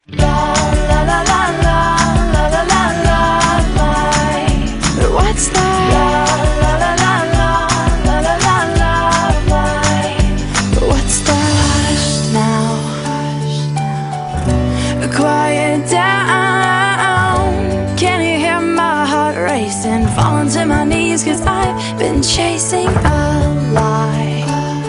La la la la la la la la la life. What's that? La la la la la la la la la life. What's that? Hush now, quiet down. Can you hear my heart racing? Falling to my knees 'cause I've been chasing a lie.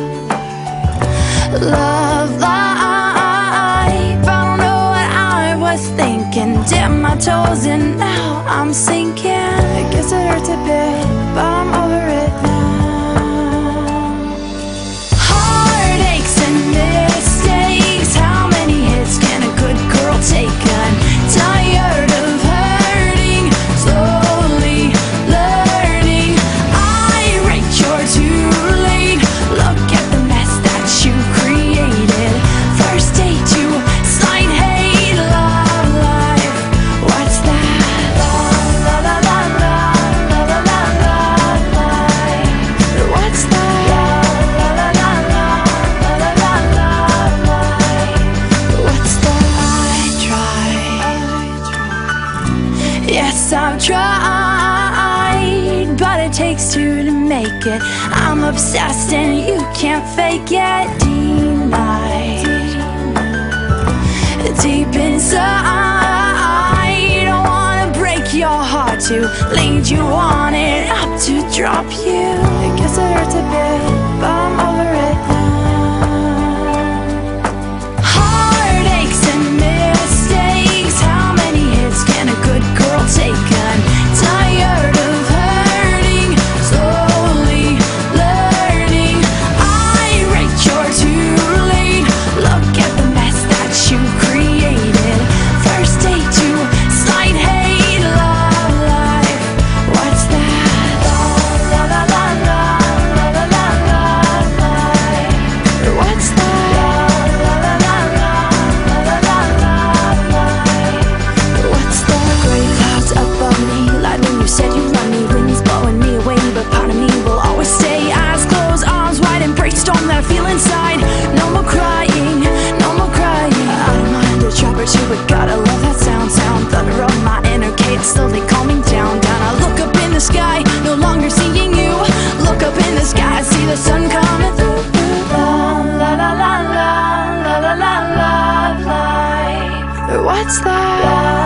Love life. I don't know what I was thinking. Dip my toes in, now I'm sinking. I guess it hurts a bit, but I'm over it now. Heartaches and mistakes. How many hits can a good girl take? I'm tired of hurting, slowly learning. Irate, you're too late. Look at the mess that you created. First date, you slight hate. Love life. What's that? La la la la la la la la la life. What's that? La la la la la la la la la life. What's that? I tried. Yes, I've tried, but it takes two to make it. I'm obsessed and you can't fake it. Denied. Deep inside, I wanna break your heart to lead you on it, up to drop you. I guess it hurts a bit, but I'm over it now. Heartaches and mistakes. How many hits can a good girl take? I'm tired of hurting, slowly learning. Irate, you're too late. Look at the mess that you created. First date, you slight hate. Love life. What's that? La la la la la la la la la life. What's that? La la la la la la la la la life. What's that? Gray clouds above me, like when you said you love me. Winds blowing me away, but part of me will always stay. Eyes closed, arms wide, embrace storm that I feel inside. No more crying, no more crying. I don't mind a drop or two, but gotta love that sound. Thunder of my inner cage, slowly calming down. I look up in the sky, no longer seeing you. Look up in the sky, see the sun coming through. La la la la la la la la la life. What's that?